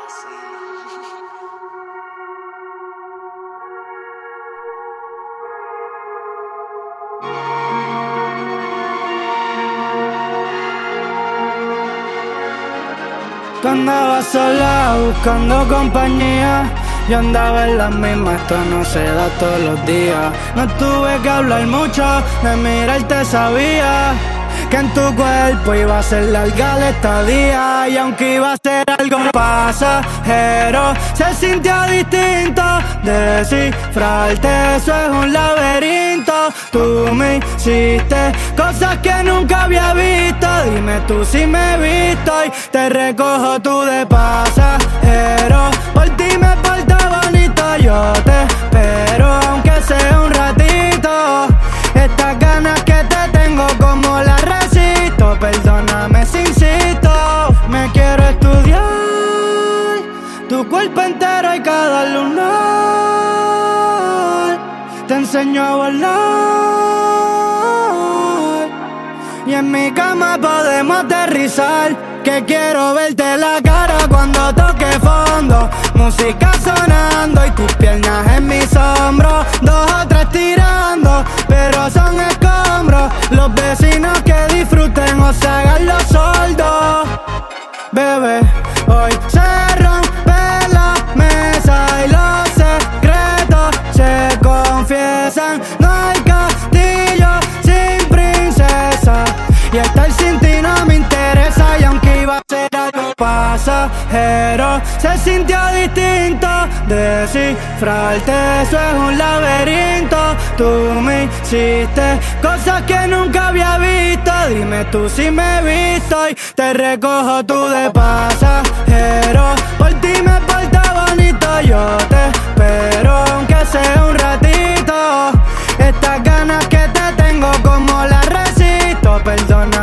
Tú andabas sola buscando compañía, yo andaba en las mismas, esto no se da todos los días. No tuve que hablar mucho, de mirarte sabía que en tu cuerpo iba a ser larga la estadía. Y aunque iba a ser algo pasajero, se sintió distinto. Descifrarte, eso es un laberinto. Tú me hiciste cosas que nunca había visto. Dime tú si me he visto y te recojo tú de pasajero. Por ti me porto bonito, yo te espero aunque sea un ratito. Estas ganas que te tengo, como las resisto. Perdóname si insisto, me quiero estudiar tu cuerpo entero y cada lunar. Te enseño a volar y en mi cama podemos aterrizar. Que quiero verte la cara cuando toque fondo. Música sonando y tus piernas en mis hombros. Dos o tres tirando, pero son escombros. Los vecinos que disfruten o se hagan los sordos. Bebé, hoy se rompe la mesa y los secretos se confiesan. No hay castillo sin princesa y estar sin ti no me interesa. Y aunque iba a ser algo pasajero, se sintió distinto. Descifrarte, eso es un laberinto. Tú me hiciste cosas que nunca había visto. Dime tú si me he visto y te recojo tú de pasajero. Por ti me porto bonito, yo te espero aunque sea un ratito. Estas ganas que te tengo, como las resisto. Perdona